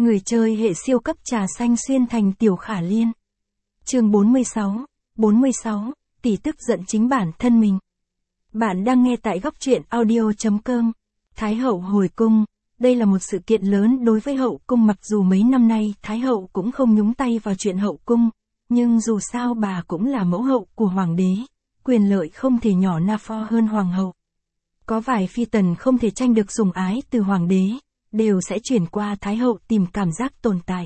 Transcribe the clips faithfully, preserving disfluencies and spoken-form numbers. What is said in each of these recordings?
Người chơi hệ siêu cấp trà xanh xuyên thành Tiểu Khả Liên. Chương bốn mươi sáu, bốn mươi sáu, tỷ tức giận chính bản thân mình. Bạn đang nghe tại góc truyện audio chấm com. Thái hậu hồi cung. Đây là một sự kiện lớn đối với hậu cung, mặc dù mấy năm nay Thái hậu cũng không nhúng tay vào chuyện hậu cung, nhưng dù sao bà cũng là mẫu hậu của hoàng đế, quyền lợi không thể nhỏ na pho hơn hoàng hậu. Có vài phi tần không thể tranh được sủng ái từ hoàng đế, đều sẽ chuyển qua Thái hậu tìm cảm giác tồn tại.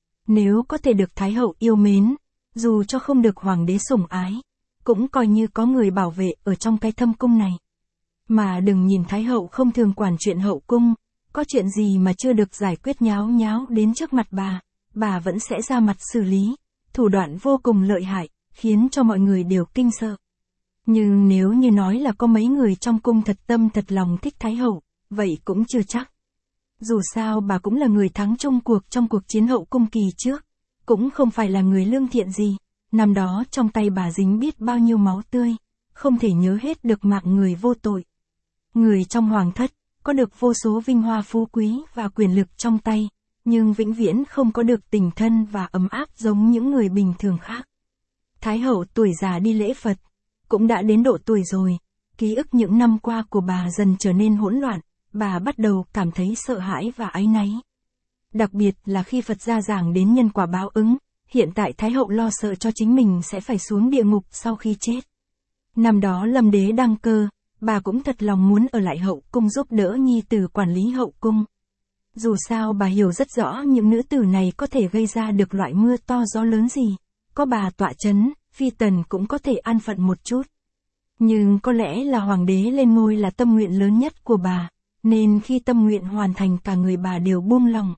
Nếu có thể được Thái hậu yêu mến, dù cho không được hoàng đế sủng ái, cũng coi như có người bảo vệ ở trong cái thâm cung này. Mà đừng nhìn Thái hậu không thường quản chuyện hậu cung, có chuyện gì mà chưa được giải quyết nháo nháo đến trước mặt bà, bà vẫn sẽ ra mặt xử lý, thủ đoạn vô cùng lợi hại, khiến cho mọi người đều kinh sợ. Nhưng nếu như nói là có mấy người trong cung thật tâm thật lòng thích Thái hậu, vậy cũng chưa chắc. Dù sao bà cũng là người thắng chung cuộc trong cuộc chiến hậu cung kỳ trước, cũng không phải là người lương thiện gì, năm đó trong tay bà dính biết bao nhiêu máu tươi, không thể nhớ hết được mạng người vô tội. Người trong hoàng thất, có được vô số vinh hoa phú quý và quyền lực trong tay, nhưng vĩnh viễn không có được tình thân và ấm áp giống những người bình thường khác. Thái hậu tuổi già đi lễ Phật, cũng đã đến độ tuổi rồi, ký ức những năm qua của bà dần trở nên hỗn loạn, bà bắt đầu cảm thấy sợ hãi và áy náy. Đặc biệt là khi Phật gia giảng đến nhân quả báo ứng, hiện tại Thái hậu lo sợ cho chính mình sẽ phải xuống địa ngục sau khi chết. Năm đó Lâm đế đăng cơ, bà cũng thật lòng muốn ở lại hậu cung giúp đỡ nhi tử quản lý hậu cung. Dù sao bà hiểu rất rõ những nữ tử này có thể gây ra được loại mưa to gió lớn gì, có bà tọa chấn, phi tần cũng có thể an phận một chút. Nhưng có lẽ là hoàng đế lên ngôi là tâm nguyện lớn nhất của bà, nên khi tâm nguyện hoàn thành cả người bà đều buông lòng.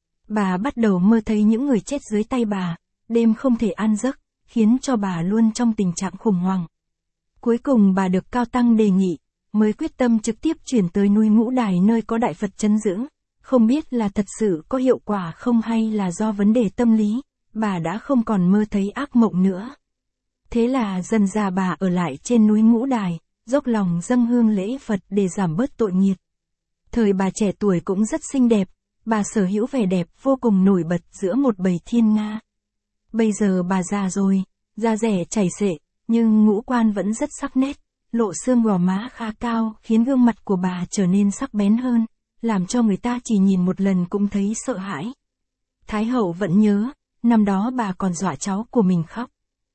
Bà bắt đầu mơ thấy những người chết dưới tay bà, đêm không thể an giấc, khiến cho bà luôn trong tình trạng khủng hoảng. Cuối cùng bà được Cao Tăng đề nghị, mới quyết tâm trực tiếp chuyển tới núi Ngũ Đài nơi có Đại Phật trấn giữ. Không biết là thật sự có hiệu quả không hay là do vấn đề tâm lý, bà đã không còn mơ thấy ác mộng nữa. Thế là dần dà bà ở lại trên núi Ngũ Đài, dốc lòng dâng hương lễ Phật để giảm bớt tội nghiệp. Thời bà trẻ tuổi cũng rất xinh đẹp, bà sở hữu vẻ đẹp vô cùng nổi bật giữa một bầy thiên nga. Bây giờ bà già rồi, da rẻ chảy xệ, nhưng ngũ quan vẫn rất sắc nét, lộ xương gò má khá cao khiến gương mặt của bà trở nên sắc bén hơn, làm cho người ta chỉ nhìn một lần cũng thấy sợ hãi. Thái hậu vẫn nhớ, năm đó bà còn dọa cháu của mình khóc.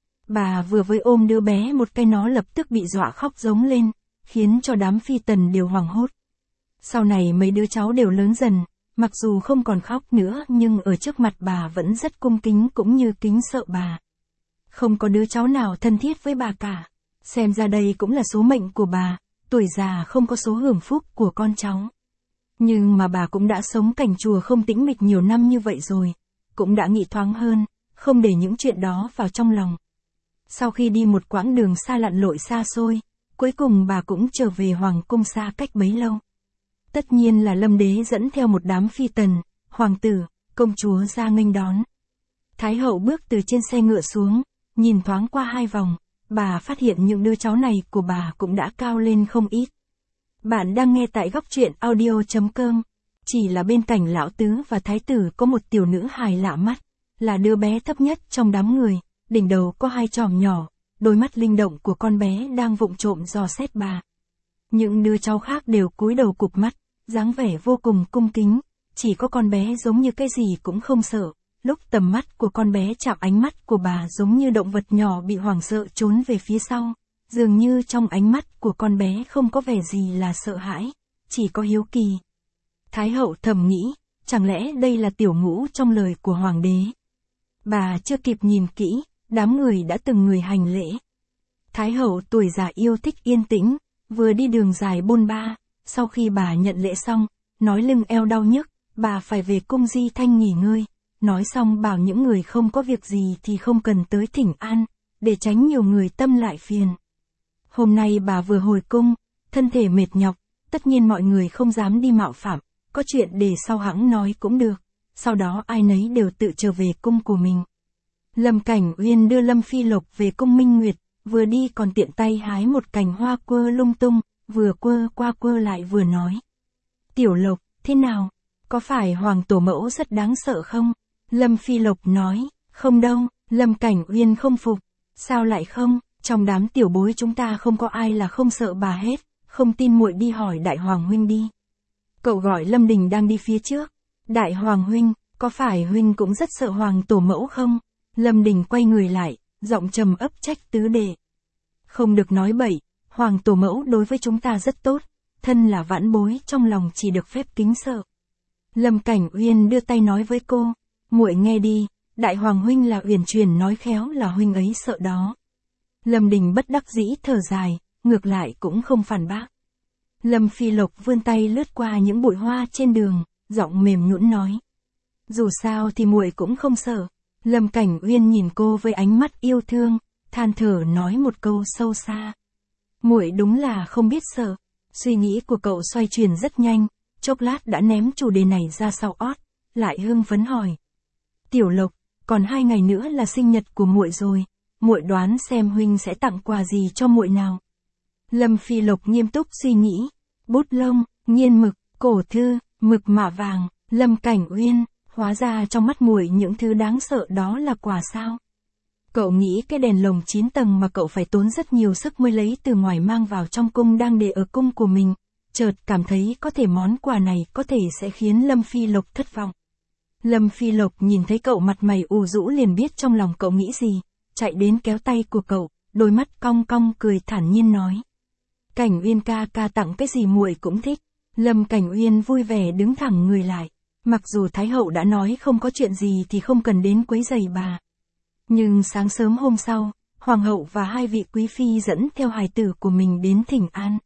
Bà vừa với ôm đứa bé một cái nó lập tức bị dọa khóc giống lên, khiến cho đám phi tần đều hoảng hốt. Sau này mấy đứa cháu đều lớn dần, mặc dù không còn khóc nữa nhưng ở trước mặt bà vẫn rất cung kính cũng như kính sợ bà. Không có đứa cháu nào thân thiết với bà cả. Xem ra đây cũng là số mệnh của bà, tuổi già không có số hưởng phúc của con cháu. Nhưng mà bà cũng đã sống cảnh chùa không tĩnh mịch nhiều năm như vậy rồi, cũng đã nghĩ thoáng hơn, không để những chuyện đó vào trong lòng. Sau khi đi một quãng đường xa lặn lội xa xôi, cuối cùng bà cũng trở về hoàng cung xa cách bấy lâu. Tất nhiên là Lâm đế dẫn theo một đám phi tần, hoàng tử, công chúa ra nghênh đón. Thái hậu bước từ trên xe ngựa xuống, nhìn thoáng qua hai vòng, bà phát hiện những đứa cháu này của bà cũng đã cao lên không ít. Bạn đang nghe tại góc truyện audio chấm com. Chỉ là bên cạnh lão tứ và thái tử có một tiểu nữ hài lạ mắt, là đứa bé thấp nhất trong đám người, đỉnh đầu có hai chòm nhỏ, đôi mắt linh động của con bé đang vụng trộm dò xét bà. Những đứa cháu khác đều cúi đầu cụp mắt, dáng vẻ vô cùng cung kính, chỉ có con bé giống như cái gì cũng không sợ. Lúc tầm mắt của con bé chạm ánh mắt của bà giống như động vật nhỏ bị hoảng sợ trốn về phía sau, dường như trong ánh mắt của con bé không có vẻ gì là sợ hãi, chỉ có hiếu kỳ. Thái hậu thầm nghĩ, chẳng lẽ đây là tiểu ngũ trong lời của hoàng đế? Bà chưa kịp nhìn kỹ, đám người đã từng người hành lễ. Thái hậu tuổi già yêu thích yên tĩnh, vừa đi đường dài bôn ba, sau khi bà nhận lễ xong, nói lưng eo đau nhức, bà phải về cung Di Thanh nghỉ ngơi. Nói xong bảo những người không có việc gì thì không cần tới thỉnh an, để tránh nhiều người tâm lại phiền. Hôm nay bà vừa hồi cung, thân thể mệt nhọc, tất nhiên mọi người không dám đi mạo phạm, có chuyện để sau hẵng nói cũng được, sau đó ai nấy đều tự trở về cung của mình. Lâm Cảnh Uyên đưa Lâm Phi Lộc về cung Minh Nguyệt, vừa đi còn tiện tay hái một cành hoa quơ lung tung, vừa quơ qua quơ lại vừa nói. Tiểu Lộc, thế nào? có phải Hoàng Tổ Mẫu rất đáng sợ không? Lâm Phi Lộc nói, không đâu, Lâm Cảnh Uyên không phục. Sao lại không, trong đám tiểu bối chúng ta không có ai là không sợ bà hết, không tin muội đi hỏi Đại Hoàng Huynh đi. Cậu gọi Lâm Đình đang đi phía trước. Đại Hoàng Huynh, có phải Huynh cũng rất sợ Hoàng Tổ Mẫu không? Lâm Đình quay người lại, giọng trầm ấp trách tứ đệ. Không được nói bậy, Hoàng Tổ Mẫu đối với chúng ta rất tốt, thân là vãn bối trong lòng chỉ được phép kính sợ. Lâm Cảnh Uyên đưa tay nói với cô, muội nghe đi, Đại Hoàng Huynh là uyển chuyển nói khéo là Huynh ấy sợ đó. Lâm Đình bất đắc dĩ thở dài, ngược lại cũng không phản bác. Lâm Phi Lộc vươn tay lướt qua những bụi hoa trên đường, giọng mềm nhũn nói. Dù sao thì muội cũng không sợ. Lâm Cảnh Uyên nhìn cô với ánh mắt yêu thương, than thở nói một câu sâu xa. Muội đúng là không biết sợ. Suy nghĩ của cậu xoay chuyển rất nhanh, chốc lát đã ném chủ đề này ra sau ót, lại hưng phấn hỏi. Tiểu Lộc, còn hai ngày nữa là sinh nhật của muội rồi, muội đoán xem huynh sẽ tặng quà gì cho muội nào. Lâm Phi Lộc nghiêm túc suy nghĩ, bút lông, nghiên mực, cổ thư, mực mạ vàng, Lâm Cảnh Uyên, hóa ra trong mắt muội những thứ đáng sợ đó là quà sao? Cậu nghĩ cái đèn lồng chín tầng mà cậu phải tốn rất nhiều sức mới lấy từ ngoài mang vào trong cung đang để ở cung của mình, chợt cảm thấy có thể món quà này có thể sẽ khiến Lâm Phi Lộc thất vọng. Lâm Phi Lộc nhìn thấy cậu mặt mày ủ rũ liền biết trong lòng cậu nghĩ gì, chạy đến kéo tay của cậu, đôi mắt cong cong cười thản nhiên nói. Cảnh Uyên ca ca tặng cái gì muội cũng thích. Lâm Cảnh Uyên vui vẻ đứng thẳng người lại, mặc dù Thái Hậu đã nói không có chuyện gì thì không cần đến quấy rầy bà. Nhưng sáng sớm hôm sau, Hoàng hậu và hai vị quý phi dẫn theo hài tử của mình đến thỉnh an.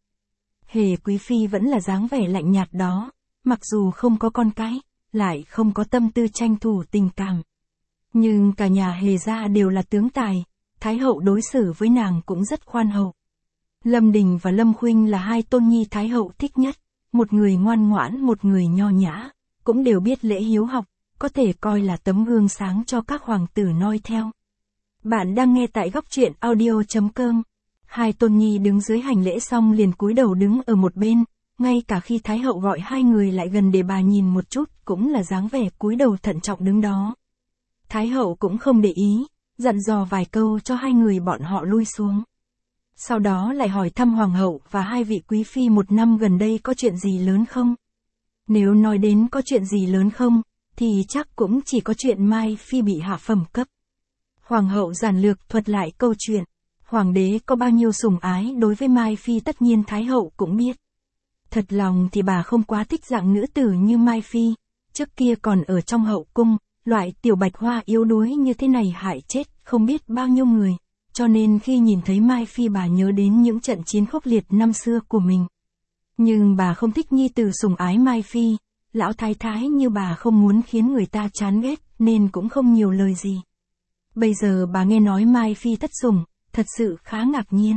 Hề quý phi vẫn là dáng vẻ lạnh nhạt đó, mặc dù không có con cái, lại không có tâm tư tranh thủ tình cảm. Nhưng cả nhà Hề gia đều là tướng tài, Thái Hậu đối xử với nàng cũng rất khoan hậu. Lâm Đình và Lâm Khuynh là hai tôn nhi Thái Hậu thích nhất, một người ngoan ngoãn một người nho nhã, cũng đều biết lễ hiếu học, có thể coi là tấm gương sáng cho các hoàng tử noi theo. Bạn đang nghe tại góc truyện audio chấm com. Hai tôn nhi đứng dưới hành lễ xong liền cúi đầu đứng ở một bên, ngay cả khi Thái Hậu gọi hai người lại gần để bà nhìn một chút cũng là dáng vẻ cúi đầu thận trọng đứng đó. Thái Hậu cũng không để ý, dặn dò vài câu cho hai người bọn họ lui xuống. Sau đó lại hỏi thăm Hoàng hậu và hai vị quý phi một năm gần đây có chuyện gì lớn không? Nếu nói đến có chuyện gì lớn không, thì chắc cũng chỉ có chuyện Mai Phi bị hạ phẩm cấp. Hoàng hậu giản lược thuật lại câu chuyện. Hoàng đế có bao nhiêu sủng ái đối với Mai Phi tất nhiên Thái Hậu cũng biết. Thật lòng thì bà không quá thích dạng nữ tử như Mai Phi, trước kia còn ở trong hậu cung, loại tiểu bạch hoa yếu đuối như thế này hại chết không biết bao nhiêu người, cho nên khi nhìn thấy Mai Phi bà nhớ đến những trận chiến khốc liệt năm xưa của mình. Nhưng bà không thích nhi tử sủng ái Mai Phi, lão thái thái như bà không muốn khiến người ta chán ghét nên cũng không nhiều lời gì. Bây giờ bà nghe nói Mai Phi thất sủng, thật sự khá ngạc nhiên.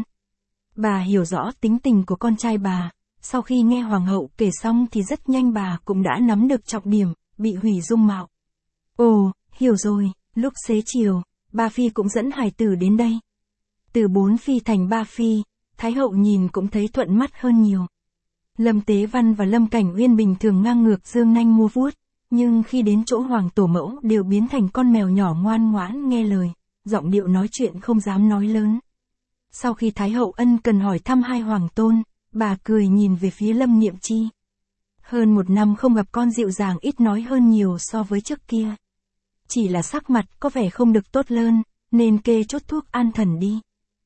Bà hiểu rõ tính tình của con trai bà, sau khi nghe Hoàng hậu kể xong thì rất nhanh bà cũng đã nắm được trọng điểm, bị hủy dung mạo. Ồ, hiểu rồi, lúc xế chiều, ba Phi cũng dẫn hài tử đến đây. Từ bốn Phi thành ba Phi, Thái Hậu nhìn cũng thấy thuận mắt hơn nhiều. Lâm Tế Văn và Lâm Cảnh Uyên bình thường ngang ngược dương nanh mua vuốt, nhưng khi đến chỗ Hoàng Tổ Mẫu đều biến thành con mèo nhỏ ngoan ngoãn nghe lời, giọng điệu nói chuyện không dám nói lớn. Sau khi Thái Hậu ân cần hỏi thăm hai hoàng tôn, bà cười nhìn về phía Lâm Niệm Chi. Hơn một năm không gặp con dịu dàng ít nói hơn nhiều so với trước kia. Chỉ là sắc mặt có vẻ không được tốt lên, nên kê chốt thuốc an thần đi.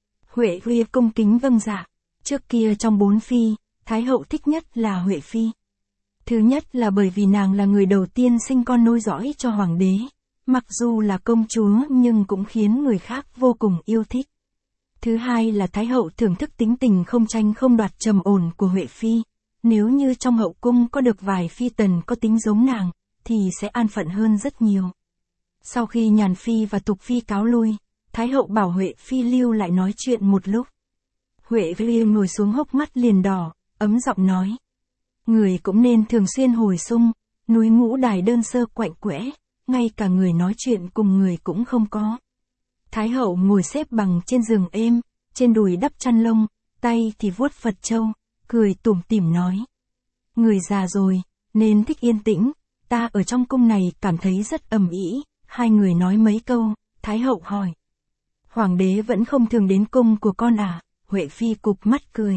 Huệ Phi cung kính vâng dạ. Trước kia trong bốn Phi, Thái Hậu thích nhất là Huệ Phi. Thứ nhất là bởi vì nàng là người đầu tiên sinh con nối dõi cho hoàng đế, mặc dù là công chúa nhưng cũng khiến người khác vô cùng yêu thích. Thứ hai là Thái Hậu thưởng thức tính tình không tranh không đoạt trầm ổn của Huệ Phi, nếu như trong hậu cung có được vài phi tần có tính giống nàng, thì sẽ an phận hơn rất nhiều. Sau khi Nhàn Phi và Tục Phi cáo lui, Thái Hậu bảo Huệ Phi lưu lại nói chuyện một lúc. Huệ Phi ngồi xuống hốc mắt liền đỏ, ấm giọng nói. Người cũng nên thường xuyên hồi xung, núi ngũ đài đơn sơ quạnh quẽ, ngay cả người nói chuyện cùng người cũng không có. Thái Hậu ngồi xếp bằng trên giường êm, trên đùi đắp chăn lông, tay thì vuốt Phật châu, cười tủm tỉm nói. Người già rồi, nên thích yên tĩnh, ta ở trong cung này cảm thấy rất ầm ĩ, hai người nói mấy câu, Thái hậu hỏi. Hoàng đế vẫn không thường đến cung của con à, Huệ Phi cụp mắt cười.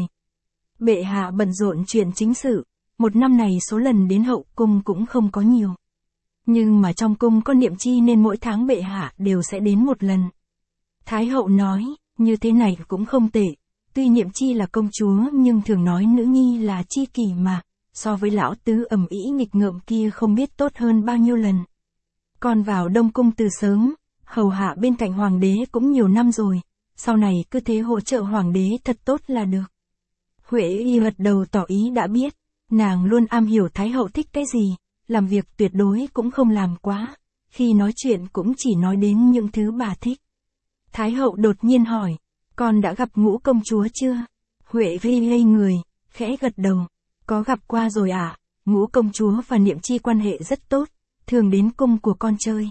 Bệ hạ bận rộn chuyện chính sự, một năm này số lần đến hậu cung cũng không có nhiều. Nhưng mà trong cung có niệm chi nên mỗi tháng bệ hạ đều sẽ đến một lần. Thái hậu nói, như thế này cũng không tệ, tuy niệm chi là công chúa nhưng thường nói nữ nhi là chi kỷ mà, so với lão tứ ầm ĩ nghịch ngợm kia không biết tốt hơn bao nhiêu lần. Con vào Đông Cung từ sớm, hầu hạ bên cạnh hoàng đế cũng nhiều năm rồi, sau này cứ thế hỗ trợ hoàng đế thật tốt là được. Huệ Y gật đầu tỏ ý đã biết, nàng luôn am hiểu Thái hậu thích cái gì, làm việc tuyệt đối cũng không làm quá, khi nói chuyện cũng chỉ nói đến những thứ bà thích. Thái hậu đột nhiên hỏi, con đã gặp Ngũ công chúa chưa? Huệ Phi ngây người, khẽ gật đầu, có gặp qua rồi ạ, à? Ngũ công chúa và niệm chi quan hệ rất tốt, thường đến cung của con chơi.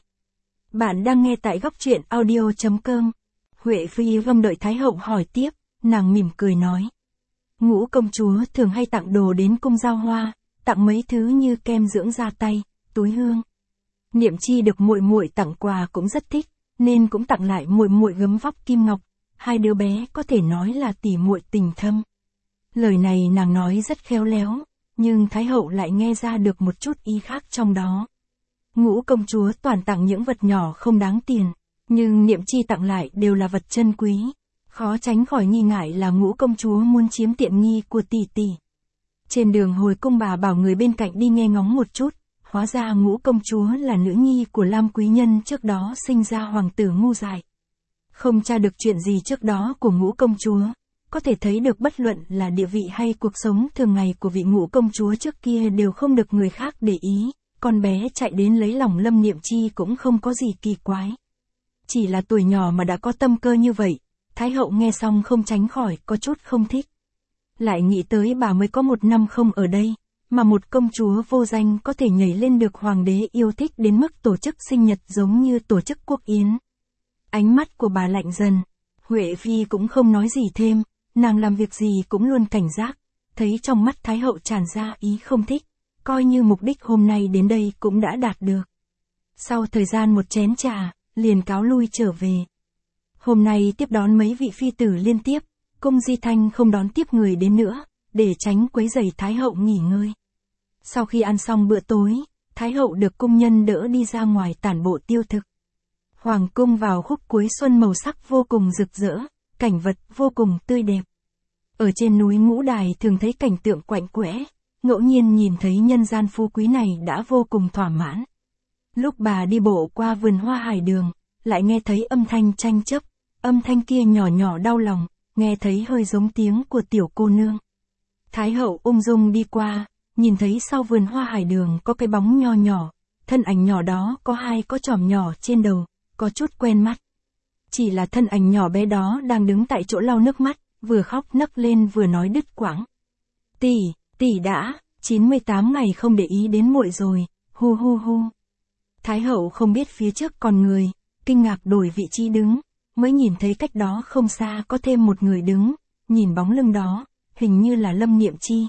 Bạn đang nghe tại góc truyện audio chấm com. Huệ Phi không đợi Thái hậu hỏi tiếp, nàng mỉm cười nói. Ngũ công chúa thường hay tặng đồ đến cung giao hoa, tặng mấy thứ như kem dưỡng da tay, túi hương. Niệm chi được muội muội tặng quà cũng rất thích, nên cũng tặng lại muội muội gấm vóc kim ngọc, hai đứa bé có thể nói là tỉ muội tình thâm. Lời này nàng nói rất khéo léo, nhưng Thái hậu lại nghe ra được một chút ý khác trong đó. Ngũ công chúa toàn tặng những vật nhỏ không đáng tiền, nhưng niệm chi tặng lại đều là vật chân quý. Khó tránh khỏi nghi ngại là Ngũ công chúa muốn chiếm tiện nghi của tỷ tỷ. Trên đường hồi cung bà bảo người bên cạnh đi nghe ngóng một chút, hóa ra Ngũ công chúa là nữ nhi của Lam quý nhân trước đó sinh ra hoàng tử Ngu Dại. Không tra được chuyện gì trước đó của Ngũ công chúa, có thể thấy được bất luận là địa vị hay cuộc sống thường ngày của vị Ngũ công chúa trước kia đều không được người khác để ý, con bé chạy đến lấy lòng Lâm Niệm Chi cũng không có gì kỳ quái. Chỉ là tuổi nhỏ mà đã có tâm cơ như vậy, Thái hậu nghe xong không tránh khỏi có chút không thích. Lại nghĩ tới bà mới có một năm không ở đây, mà một công chúa vô danh có thể nhảy lên được hoàng đế yêu thích đến mức tổ chức sinh nhật giống như tổ chức quốc yến. Ánh mắt của bà lạnh dần, Huệ Phi cũng không nói gì thêm, nàng làm việc gì cũng luôn cảnh giác, thấy trong mắt Thái hậu tràn ra ý không thích, coi như mục đích hôm nay đến đây cũng đã đạt được. Sau thời gian một chén trà, liền cáo lui trở về. Hôm nay tiếp đón mấy vị phi tử liên tiếp, cung Di Thanh không đón tiếp người đến nữa, để tránh quấy rầy Thái hậu nghỉ ngơi. Sau khi ăn xong bữa tối, Thái hậu được cung nhân đỡ đi ra ngoài tản bộ tiêu thực. Hoàng cung vào khúc cuối xuân màu sắc vô cùng rực rỡ, cảnh vật vô cùng tươi đẹp. Ở trên núi Ngũ Đài thường thấy cảnh tượng quạnh quẽ, ngẫu nhiên nhìn thấy nhân gian phú quý này đã vô cùng thỏa mãn. Lúc bà đi bộ qua vườn hoa hải đường, lại nghe thấy âm thanh tranh chấp, âm thanh kia nhỏ nhỏ đau lòng, nghe thấy hơi giống tiếng của tiểu cô nương. Thái hậu ung dung đi qua, nhìn thấy sau vườn hoa hải đường có cái bóng nho nhỏ, thân ảnh nhỏ đó có hai có chòm nhỏ trên đầu, có chút quen mắt. Chỉ là thân ảnh nhỏ bé đó đang đứng tại chỗ lau nước mắt, vừa khóc nấc lên vừa nói đứt quãng. Tỷ, tỷ đã, chín mươi tám ngày không để ý đến muội rồi, hu hu hu. Thái hậu không biết phía trước còn người, kinh ngạc đổi vị trí đứng, mới nhìn thấy cách đó không xa có thêm một người đứng, nhìn bóng lưng đó, hình như là Lâm Niệm Chi.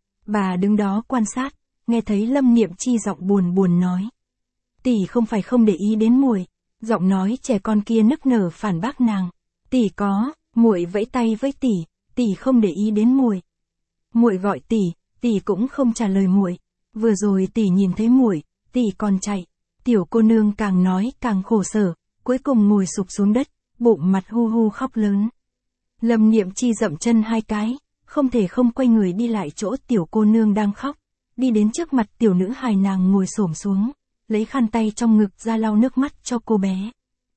Bà đứng đó quan sát, nghe thấy Lâm Niệm Chi giọng buồn buồn nói. Tỷ không phải không để ý đến muội, giọng nói trẻ con kia nức nở phản bác nàng. Tỷ có, muội vẫy tay với tỷ, tỷ không để ý đến muội. Muội gọi tỷ, tỷ cũng không trả lời muội. Vừa rồi tỷ nhìn thấy muội, tỷ còn chạy. Tiểu cô nương càng nói càng khổ sở, cuối cùng ngồi sụp xuống đất, bụng mặt hu hu khóc lớn. Lâm Niệm Chi dậm chân hai cái, không thể không quay người đi lại chỗ tiểu cô nương đang khóc, đi đến trước mặt tiểu nữ hài nàng ngồi xổm xuống, lấy khăn tay trong ngực ra lau nước mắt cho cô bé.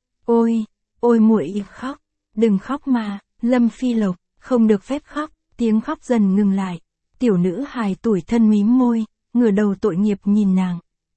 Ôi, ôi muội khóc, đừng khóc mà, Lâm Phi Lộc, không được phép khóc, tiếng khóc dần ngừng lại, tiểu nữ hài tủi thân mím môi, ngửa đầu tội nghiệp nhìn nàng.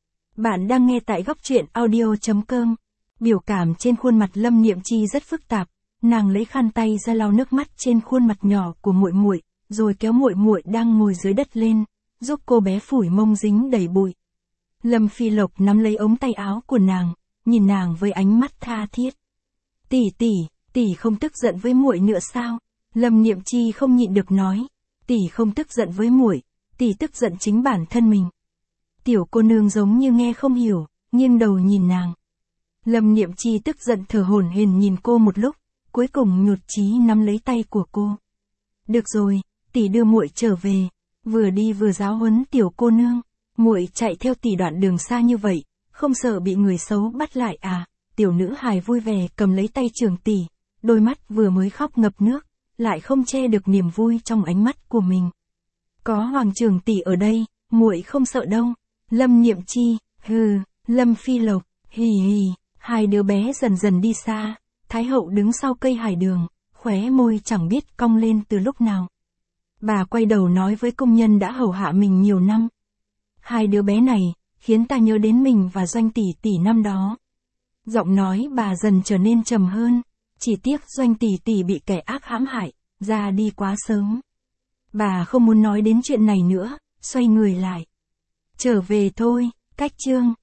Bạn đang nghe tại góc truyện audio chấm com. Biểu cảm trên khuôn mặt Lâm Niệm Chi rất phức tạp, nàng lấy khăn tay ra lau nước mắt trên khuôn mặt nhỏ của muội muội, rồi kéo muội muội đang ngồi dưới đất lên, giúp cô bé phủi mông dính đầy bụi. Lâm Phi Lộc nắm lấy ống tay áo của nàng, nhìn nàng với ánh mắt tha thiết. Tỷ tỷ, tỷ không tức giận với muội nữa sao? Lâm Niệm Chi không nhịn được nói, tỷ không tức giận với muội, tỷ tức giận chính bản thân mình. Tiểu cô nương giống như nghe không hiểu, nghiêng đầu nhìn nàng. Lâm Niệm Chi tức giận thở hổn hển nhìn cô một lúc, cuối cùng nhụt chí nắm lấy tay của cô. Được rồi, tỷ đưa muội trở về, vừa đi vừa giáo huấn tiểu cô nương. Muội chạy theo tỷ đoạn đường xa như vậy, không sợ bị người xấu bắt lại à? Tiểu nữ hài vui vẻ cầm lấy tay Trường tỷ, đôi mắt vừa mới khóc ngập nước, lại không che được niềm vui trong ánh mắt của mình. Có Hoàng Trường tỷ ở đây, muội không sợ đâu. Lâm Niệm Chi, hừ, Lâm Phi Lộc, hì hì, hai đứa bé dần dần đi xa, Thái hậu đứng sau cây hải đường, khóe môi chẳng biết cong lên từ lúc nào. Bà quay đầu nói với công nhân đã hầu hạ mình nhiều năm. Hai đứa bé này, khiến ta nhớ đến mình và Doanh tỷ tỷ năm đó. Giọng nói bà dần trở nên trầm hơn, chỉ tiếc Doanh tỷ tỷ bị kẻ ác hãm hại, ra đi quá sớm. Bà không muốn nói đến chuyện này nữa, xoay người lại. Trở về thôi, cách chương.